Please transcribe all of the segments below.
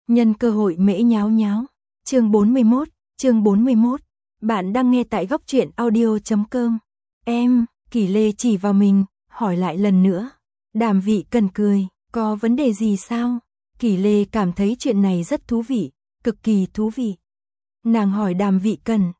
Nhân cơ hội mễ nháo nháo. Chương 41. Bạn đang nghe tại góc truyện audio.com. Em, Kỷ Lê chỉ vào mình, hỏi lại lần nữa. Đàm Vị Cần cười, có vấn đề gì sao? Kỷ Lê cảm thấy chuyện này rất thú vị, cực kỳ thú vị. Nàng hỏi Đàm Vị Cần,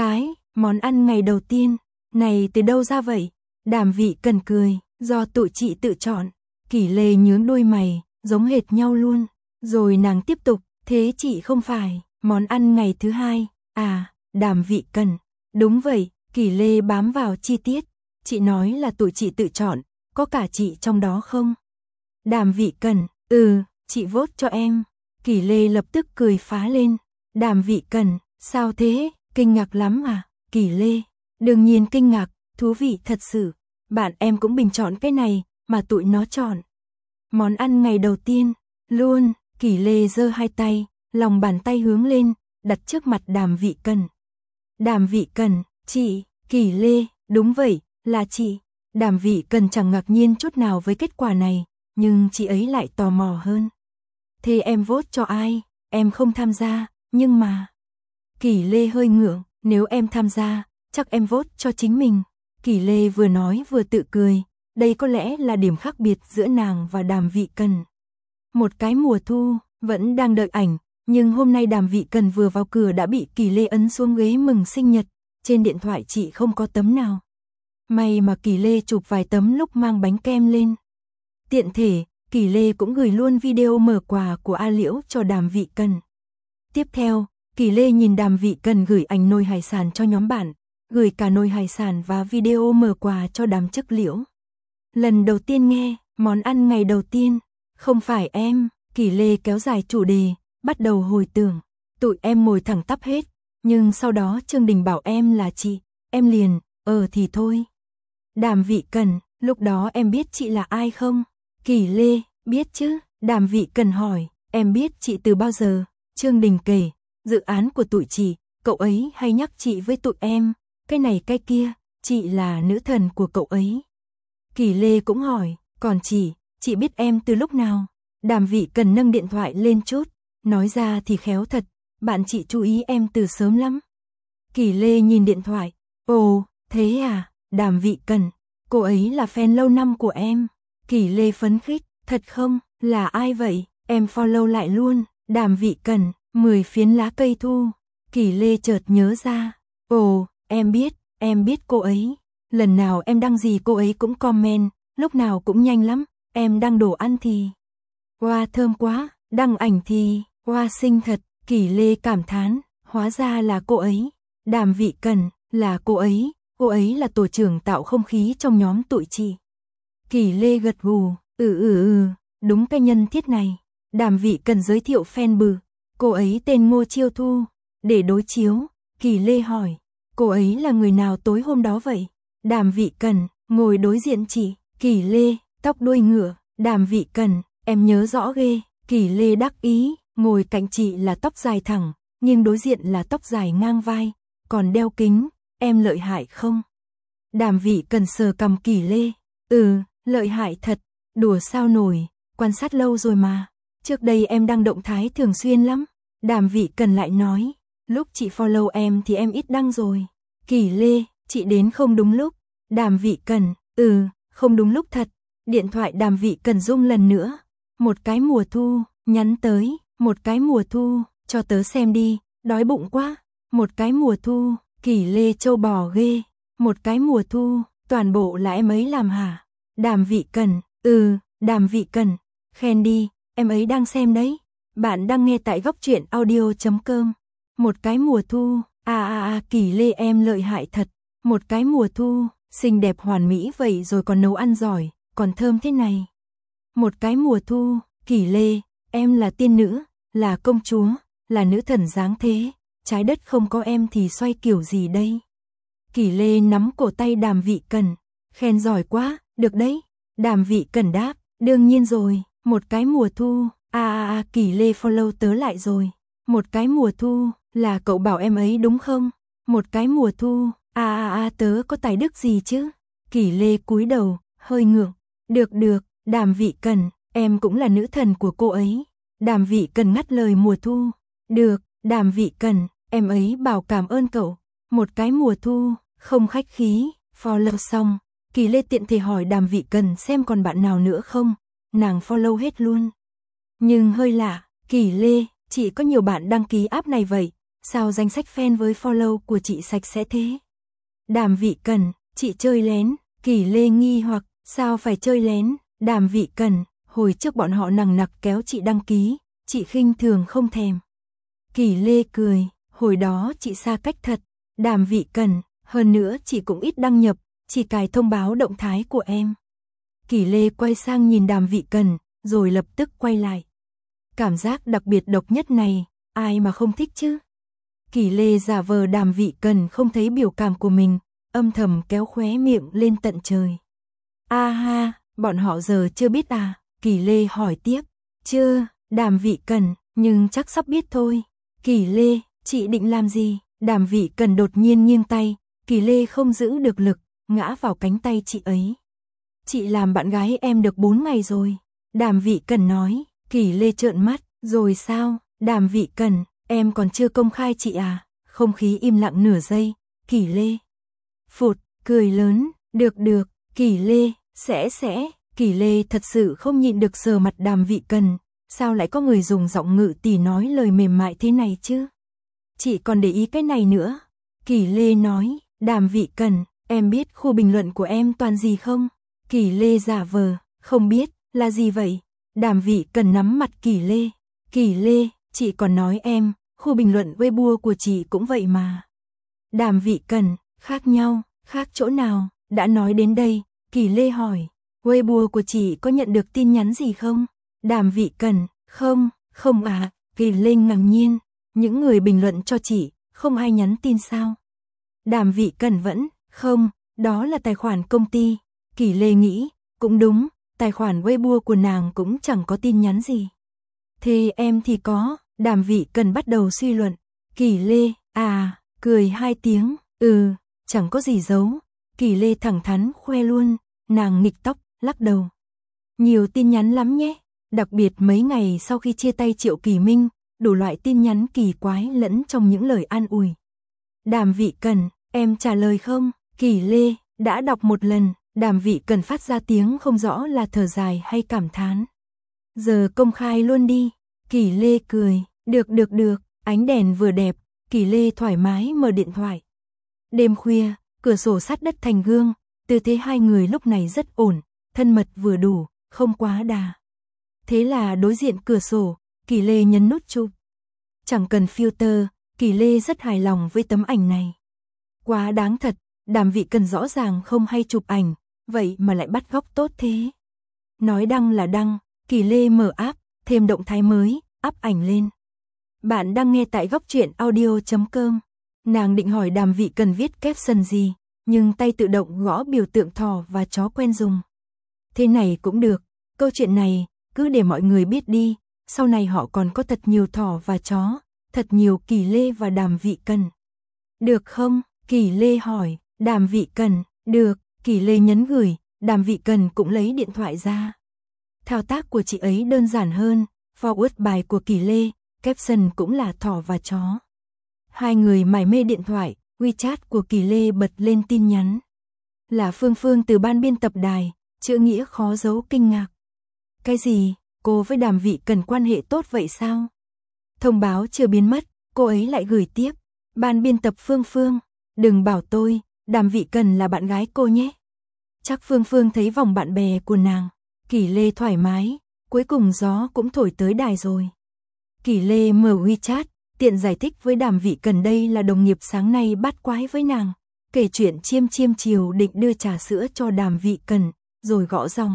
món ăn ngày đầu tiên, này từ đâu ra vậy? Đàm Vị Cần cười, do tụi chị tự chọn. Kỷ Lê nhướng đôi mày, giống hệt nhau luôn. Rồi nàng tiếp tục, thế chị không phải, món ăn ngày thứ hai, à, Đàm Vị Cần. Đúng vậy, Kỷ Lê bám vào chi tiết. Chị nói là tụi chị tự chọn, có cả chị trong đó không? Đàm Vị Cần, chị vote cho em. Kỷ Lê lập tức cười phá lên. Đàm Vị Cần, sao thế, kinh ngạc lắm à? Kỷ Lê, đương nhiên kinh ngạc, thú vị thật sự. Bạn em cũng bình chọn cái này, mà tụi nó chọn. Món ăn ngày đầu tiên, luôn. Kỷ Lê giơ hai tay, lòng bàn tay hướng lên, đặt trước mặt Đàm Vị Cần. Đàm Vị Cần, chị, Kỷ Lê, đúng vậy, là chị. Đàm Vị Cần chẳng ngạc nhiên chút nào với kết quả này, nhưng chị ấy lại tò mò hơn. Thế em vote cho ai? Em không tham gia, nhưng mà... Kỷ Lê hơi ngượng, nếu em tham gia, chắc em vote cho chính mình. Kỷ Lê vừa nói vừa tự cười, đây có lẽ là điểm khác biệt giữa nàng và Đàm Vị Cần. Một cái mùa thu, vẫn đang đợi ảnh, nhưng hôm nay Đàm Vị Cần vừa vào cửa đã bị Kỷ Lê ấn xuống ghế mừng sinh nhật, trên điện thoại chị không có tấm nào. May mà Kỷ Lê chụp vài tấm lúc mang bánh kem lên. Tiện thể, Kỷ Lê cũng gửi luôn video mở quà của A Liễu cho Đàm Vị Cần. Tiếp theo, Kỷ Lê nhìn Đàm Vị Cần gửi ảnh nồi hải sản cho nhóm bạn, gửi cả nồi hải sản và video mở quà cho Đàm Chức Liễu. Lần đầu tiên nghe, món ăn ngày đầu tiên, không phải em. Kỷ Lê kéo dài chủ đề, bắt đầu hồi tưởng. Tụi em ngồi thẳng tắp hết, nhưng sau đó Trương Đình bảo em là chị, em liền, thì thôi. Đàm Vị Cần, lúc đó em biết chị là ai không? Kỷ Lê, biết chứ. Đàm Vị Cần hỏi, em biết chị từ bao giờ? Trương Đình kể, dự án của tụi chị, cậu ấy hay nhắc chị với tụi em, cái này cái kia, chị là nữ thần của cậu ấy. Kỷ Lê cũng hỏi, còn chị biết em từ lúc nào? Đàm Vị Cần nâng điện thoại lên chút, nói ra thì khéo thật, bạn chị chú ý em từ sớm lắm. Kỷ Lê nhìn điện thoại, ồ, thế à? Đàm Vị Cần, cô ấy là fan lâu năm của em. Kỷ Lê phấn khích, thật không? Là ai vậy? Em follow lại luôn. Đàm Vị Cần, 10 phiến lá cây thu. Kỷ Lê chợt nhớ ra, ồ, em biết cô ấy. Lần nào em đăng gì cô ấy cũng comment, lúc nào cũng nhanh lắm. Em đăng đồ ăn thì wow, thơm quá, đăng ảnh thì wow, xinh thật. Kỷ Lê cảm thán, hóa ra là cô ấy. Đàm Vị Cần, là cô ấy là tổ trưởng tạo không khí trong nhóm tụi chị. Kỷ Lê gật gù, đúng cái nhân thiết này. Đàm Vị Cần giới thiệu fan bừ, cô ấy tên Ngô Chiêu Thu. Để đối chiếu, Kỷ Lê hỏi, cô ấy là người nào tối hôm đó vậy? Đàm Vị Cần, ngồi đối diện chị. Kỷ Lê, tóc đuôi ngựa. Đàm Vị Cần, em nhớ rõ ghê. Kỷ Lê đắc ý, ngồi cạnh chị là tóc dài thẳng, nhưng đối diện là tóc dài ngang vai, còn đeo kính, em lợi hại không? Đàm Vị Cần sờ cằm Kỷ Lê, lợi hại thật, đùa sao nổi, quan sát lâu rồi mà, trước đây em đăng động thái thường xuyên lắm. Đàm Vị Cần lại nói, lúc chị follow em thì em ít đăng rồi. Kỷ Lê, chị đến không đúng lúc. Đàm Vị Cần, không đúng lúc thật. Điện thoại Đàm Vị Cần rung lần nữa. Một cái mùa thu, nhắn tới, một cái mùa thu, cho tớ xem đi, đói bụng quá. Một cái mùa thu, Kỷ Lê trâu bò ghê. Một cái mùa thu, toàn bộ là em ấy làm hả? Đàm Vị Cần, Đàm Vị Cần, khen đi, em ấy đang xem đấy. Bạn đang nghe tại góc truyện audio.com. Một cái mùa thu, Kỷ Lê em lợi hại thật. Một cái mùa thu, xinh đẹp hoàn mỹ vậy rồi còn nấu ăn giỏi, còn thơm thế này. Một cái mùa thu, Kỷ Lê, em là tiên nữ, là công chúa, là nữ thần dáng thế, trái đất không có em thì xoay kiểu gì đây? Kỷ Lê nắm cổ tay Đàm Vị Cần, khen giỏi quá, được đấy. Đàm Vị Cần đáp, đương nhiên rồi. Một cái mùa thu, Kỷ Lê follow tớ lại rồi. Một cái mùa thu, là cậu bảo em ấy đúng không? Một cái mùa thu, tớ có tài đức gì chứ? Kỷ Lê cúi đầu, hơi ngượng. Được, Đàm Vị Cần, em cũng là nữ thần của cô ấy. Đàm Vị Cần ngắt lời Mùa Thu. Được, Đàm Vị Cần, em ấy bảo cảm ơn cậu. Một cái Mùa Thu, không khách khí. Follow xong, Kỳ Lê tiện thể hỏi Đàm Vị Cần xem còn bạn nào nữa không. Nàng follow hết luôn. Nhưng hơi lạ, Kỳ Lê, chị có nhiều bạn đăng ký app này vậy, sao danh sách fan với follow của chị sạch sẽ thế? Đàm Vị Cần, chị chơi lén. Kỳ Lê nghi hoặc, sao phải chơi lén? Đàm Vị Cần, hồi trước bọn họ nằng nặc kéo chị đăng ký, chị khinh thường không thèm. Kỳ Lê cười, hồi đó chị xa cách thật. Đàm Vị Cần, hơn nữa chị cũng ít đăng nhập, chỉ cài thông báo động thái của em. Kỳ Lê quay sang nhìn Đàm Vị Cần, rồi lập tức quay lại. Cảm giác đặc biệt độc nhất này, ai mà không thích chứ? Kỳ Lê giả vờ Đàm Vị Cần không thấy biểu cảm của mình, âm thầm kéo khóe miệng lên tận trời. A ha, bọn họ giờ chưa biết à? Kỳ Lê hỏi tiếp. Chưa, Đàm Vị Cần, nhưng chắc sắp biết thôi. Kỳ Lê, chị định làm gì? Đàm Vị Cần đột nhiên nghiêng tay, Kỳ Lê không giữ được lực, ngã vào cánh tay chị ấy. Chị làm bạn gái em được 4 ngày rồi. Đàm Vị Cần nói. Kỳ Lê trợn mắt, rồi sao? Đàm Vị Cần, em còn chưa công khai chị à? Không khí im lặng nửa giây. Kỳ Lê phụt, cười lớn. Được, Kỳ Lê, sẽ. Kỳ Lê thật sự không nhịn được sờ mặt Đàm Vị Cần. Sao lại có người dùng giọng ngự tỷ nói lời mềm mại thế này chứ? Chị còn để ý cái này nữa. Kỳ Lê nói. Đàm Vị Cần, em biết khu bình luận của em toàn gì không? Kỳ Lê giả vờ, không biết, là gì vậy? Đàm Vị Cần nắm mặt Kỳ Lê. Kỳ Lê, chị còn nói em, khu bình luận Weibo của chị cũng vậy mà. Đàm Vị Cần, khác nhau, khác chỗ nào? Đã nói đến đây, Kỳ Lê hỏi, Weibo của chị có nhận được tin nhắn gì không? Đàm Vị Cần, không à. Kỳ Lê ngạc nhiên, những người bình luận cho chị, không ai nhắn tin sao? Đàm Vị Cần vẫn, không, đó là tài khoản công ty. Kỳ Lê nghĩ, cũng đúng, tài khoản Weibo của nàng cũng chẳng có tin nhắn gì. Thế em thì có. Đàm Vị Cần bắt đầu suy luận. Kỳ Lê, cười 2 tiếng, chẳng có gì giấu. Kỳ Lê thẳng thắn khoe luôn, nàng nghịch tóc, lắc đầu. Nhiều tin nhắn lắm nhé, đặc biệt mấy ngày sau khi chia tay Triệu Kỳ Minh, đủ loại tin nhắn kỳ quái lẫn trong những lời an ủi. Đàm Vị Cần, em trả lời không? Kỳ Lê, đã đọc một lần. Đàm Vị Cần phát ra tiếng không rõ là thở dài hay cảm thán. Giờ công khai luôn đi. Kỳ Lê cười, được, ánh đèn vừa đẹp, Kỳ Lê thoải mái mở điện thoại. Đêm khuya, cửa sổ sát đất thành gương, tư thế hai người lúc này rất ổn, thân mật vừa đủ, không quá đà. Thế là đối diện cửa sổ, Kỳ Lê nhấn nút chụp. Chẳng cần filter, Kỳ Lê rất hài lòng với tấm ảnh này. Quá đáng thật, Đàm Vị Cần rõ ràng không hay chụp ảnh, vậy mà lại bắt góc tốt thế. Nói đăng là đăng, Kỳ Lê mở app, thêm động thái mới, up ảnh lên. Bạn đang nghe tại góc truyện audio.com. Nàng định hỏi Đàm Vị Cần viết caption gì, nhưng tay tự động gõ biểu tượng thỏ và chó quen dùng. Thế này cũng được, câu chuyện này, cứ để mọi người biết đi, sau này họ còn có thật nhiều thỏ và chó, thật nhiều Kỳ Lê và Đàm Vị Cần. Được không? Kỳ Lê hỏi. Đàm Vị Cần, được. Kỳ Lê nhấn gửi, Đàm Vị Cần cũng lấy điện thoại ra. Thao tác của chị ấy đơn giản hơn, forward bài của Kỳ Lê, caption cũng là thỏ và chó. Hai người mải mê điện thoại, WeChat của Kỳ Lê bật lên tin nhắn. Là Phương Phương từ ban biên tập đài, chữ nghĩa khó giấu kinh ngạc. Cái gì, cô với Đàm Vị Cần quan hệ tốt vậy sao? Thông báo chưa biến mất, cô ấy lại gửi tiếp. Ban biên tập Phương Phương, đừng bảo tôi, Đàm Vị Cần là bạn gái cô nhé. Chắc Phương Phương thấy vòng bạn bè của nàng. Kỳ Lê thoải mái, cuối cùng gió cũng thổi tới đài rồi. Kỳ Lê mở WeChat, tiện giải thích với Đàm Vị Cần đây là đồng nghiệp sáng nay bắt quái với nàng. Kể chuyện chiêm chiều định đưa trà sữa cho Đàm Vị Cần, rồi gõ dòng.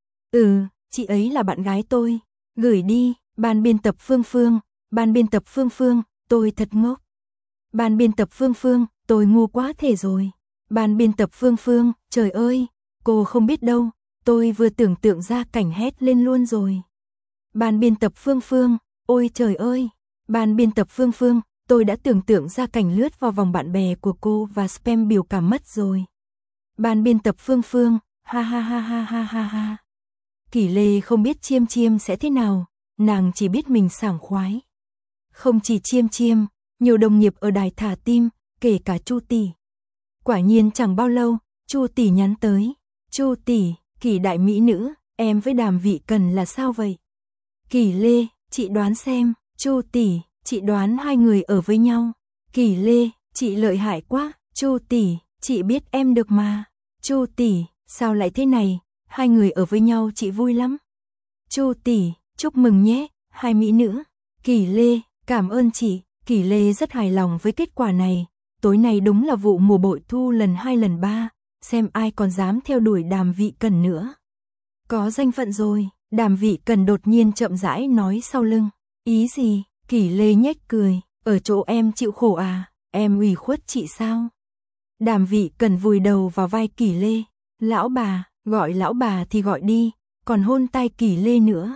Chị ấy là bạn gái tôi. Gửi đi, ban biên tập Phương Phương, ban biên tập Phương Phương, tôi thật ngốc. Ban biên tập Phương Phương, tôi ngu quá thể rồi. Ban biên tập Phương Phương, trời ơi, cô không biết đâu, tôi vừa tưởng tượng ra cảnh hét lên luôn rồi. Ban biên tập Phương Phương, ôi trời ơi. Ban biên tập Phương Phương, tôi đã tưởng tượng ra cảnh lướt vào vòng bạn bè của cô và spam biểu cảm mất rồi. Ban biên tập Phương Phương, ha. Kỳ Lê không biết chiêm sẽ thế nào, nàng chỉ biết mình sảng khoái. Không chỉ Chiêm Chiêm, nhiều đồng nghiệp ở đài thả tim, kể cả Chu tỷ. Quả nhiên chẳng bao lâu, Chu tỷ nhắn tới. Chu tỷ, Kỳ đại mỹ nữ, em với Đàm Vị Cần là sao vậy? Kỳ Lê, chị đoán xem. Chu tỷ, chị đoán hai người ở với nhau. Kỳ Lê, chị lợi hại quá. Chu tỷ, chị biết em được mà. Chu tỷ, sao lại thế này? Hai người ở với nhau chị vui lắm. Chu tỷ, chúc mừng nhé, hai mỹ nữ. Kỳ Lê, cảm ơn chị. Kỳ Lê rất hài lòng với kết quả này. Tối nay đúng là vụ mùa bội thu lần 2 lần 3, xem ai còn dám theo đuổi Đàm Vị Cần nữa. Có danh phận rồi, Đàm Vị Cần đột nhiên chậm rãi nói sau lưng. Ý gì? Kỳ Lê nhếch cười, ở chỗ em chịu khổ à, em ủy khuất chị sao? Đàm Vị Cần vùi đầu vào vai Kỳ Lê. Lão bà, gọi lão bà thì gọi đi, còn hôn tai Kỳ Lê nữa.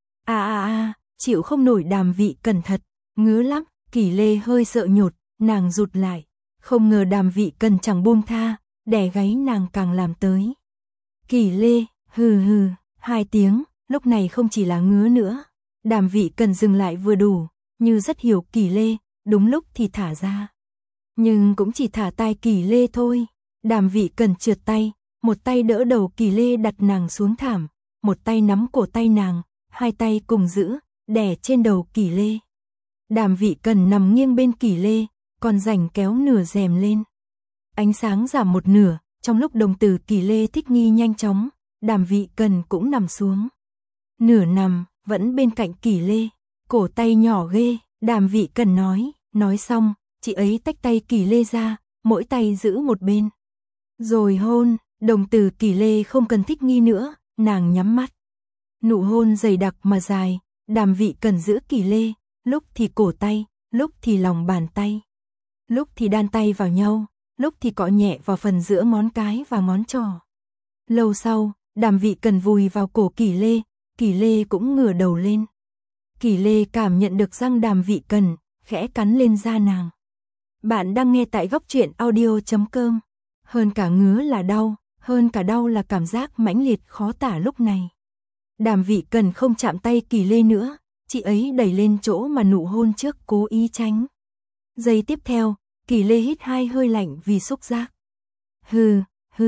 Chịu không nổi. Đàm Vị Cần thật, ngứa lắm. Kỳ Lê hơi sợ nhột, nàng rụt lại. Không ngờ Đàm Vị Cần chẳng buông tha, đè gáy nàng càng làm tới. Kỳ Lê, hừ hừ, 2 tiếng, lúc này không chỉ là ngứa nữa. Đàm Vị Cần dừng lại vừa đủ, như rất hiểu Kỳ Lê, đúng lúc thì thả ra. Nhưng cũng chỉ thả tai Kỳ Lê thôi. Đàm Vị Cần trượt tay, một tay đỡ đầu Kỳ Lê đặt nàng xuống thảm, một tay nắm cổ tay nàng, hai tay cùng giữ, đè trên đầu Kỳ Lê. Đàm Vị Cần nằm nghiêng bên Kỳ Lê, còn rảnh kéo nửa rèm lên. Ánh sáng giảm một nửa, trong lúc đồng tử Kỳ Lê thích nghi nhanh chóng, Đàm Vị Cần cũng nằm xuống. Nửa nằm, vẫn bên cạnh Kỳ Lê, cổ tay nhỏ ghê, Đàm Vị Cần nói xong, chị ấy tách tay Kỳ Lê ra, mỗi tay giữ một bên. Rồi hôn, đồng tử Kỳ Lê không cần thích nghi nữa, nàng nhắm mắt. Nụ hôn dày đặc mà dài, Đàm Vị Cần giữ Kỳ Lê, lúc thì cổ tay, lúc thì lòng bàn tay. Lúc thì đan tay vào nhau, lúc thì cọ nhẹ vào phần giữa ngón cái và ngón trỏ. Lâu sau, Đàm Vị Cần vùi vào cổ Kỳ Lê cũng ngửa đầu lên. Kỳ Lê cảm nhận được răng Đàm Vị Cần, khẽ cắn lên da nàng. Bạn đang nghe tại góc truyện audio.com. Hơn cả ngứa là đau, hơn cả đau là cảm giác mãnh liệt khó tả lúc này. Đàm Vị Cần không chạm tay Kỳ Lê nữa, chị ấy đẩy lên chỗ mà nụ hôn trước cố ý tránh. Giây tiếp theo, Kỳ Lê hít 2 hơi lạnh vì xúc giác. Hừ,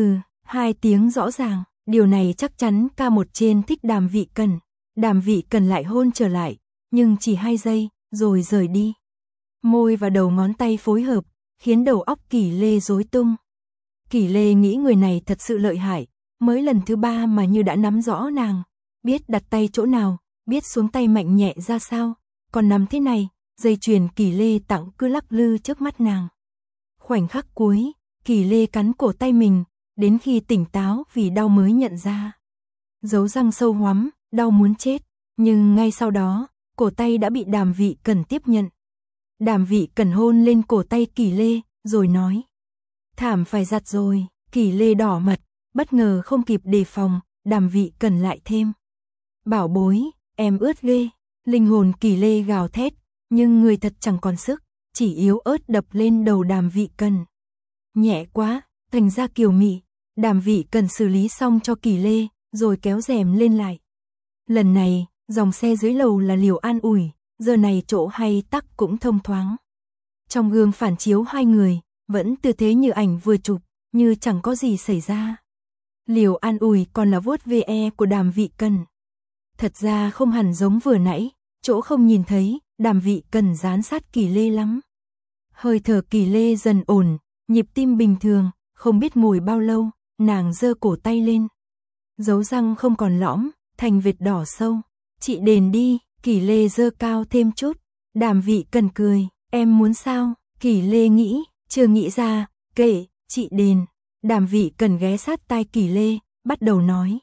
2 tiếng rõ ràng, điều này chắc chắn K1 trên thích Đàm Vị Cần. Đàm Vị Cần lại hôn trở lại, nhưng chỉ 2 giây, rồi rời đi. Môi và đầu ngón tay phối hợp, khiến đầu óc Kỳ Lê rối tung. Kỳ Lê nghĩ người này thật sự lợi hại, mới lần thứ 3 mà như đã nắm rõ nàng, biết đặt tay chỗ nào, biết xuống tay mạnh nhẹ ra sao, còn nằm thế này, dây chuyền Kỳ Lê tặng cứ lắc lư trước mắt nàng. Khoảnh khắc cuối, Kỳ Lê cắn cổ tay mình, đến khi tỉnh táo vì đau mới nhận ra. Dấu răng sâu hoắm, đau muốn chết, nhưng ngay sau đó, cổ tay đã bị Đàm Vị Cần tiếp nhận. Đàm Vị Cần hôn lên cổ tay Kỳ Lê, rồi nói. Thảm phải giặt rồi. Kỳ Lê đỏ mặt, bất ngờ không kịp đề phòng, Đàm Vị Cần lại thêm. Bảo bối, em ướt ghê. Linh hồn Kỳ Lê gào thét, nhưng người thật chẳng còn sức, chỉ yếu ớt đập lên đầu Đàm Vị Cần. Nhẹ quá, thành ra kiều mị. Đàm Vị Cần xử lý xong cho Kỳ Lê, rồi kéo rèm lên lại. Lần này, dòng xe dưới lầu là liều an ủi, giờ này chỗ hay tắc cũng thông thoáng. Trong gương phản chiếu hai người, vẫn tư thế như ảnh vừa chụp, như chẳng có gì xảy ra. Liều an ủi còn là vuốt ve của Đàm Vị Cần. Thật ra không hẳn giống vừa nãy, chỗ không nhìn thấy, Đàm Vị Cần dán sát Kỳ Lê lắm. Hơi thở Kỳ Lê dần ổn, nhịp tim bình thường, không biết ngồi bao lâu, nàng giơ cổ tay lên. Dấu răng không còn lõm, thành vệt đỏ sâu. Chị đền đi, Kỳ Lê giơ cao thêm chút. Đàm Vị Cần cười, em muốn sao? Kỳ Lê nghĩ, chưa nghĩ ra, kệ, chị đền. Đàm Vị Cần ghé sát tai Kỳ Lê, bắt đầu nói.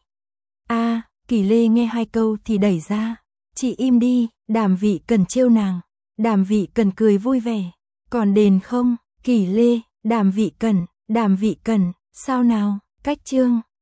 Kỳ Lê nghe 2 câu thì đẩy ra. Chị im đi, Đàm Vị Cần trêu nàng. Đàm Vị Cần cười vui vẻ. Còn đền không? Kỳ Lê, Đàm Vị Cần, sao nào? Cách chương.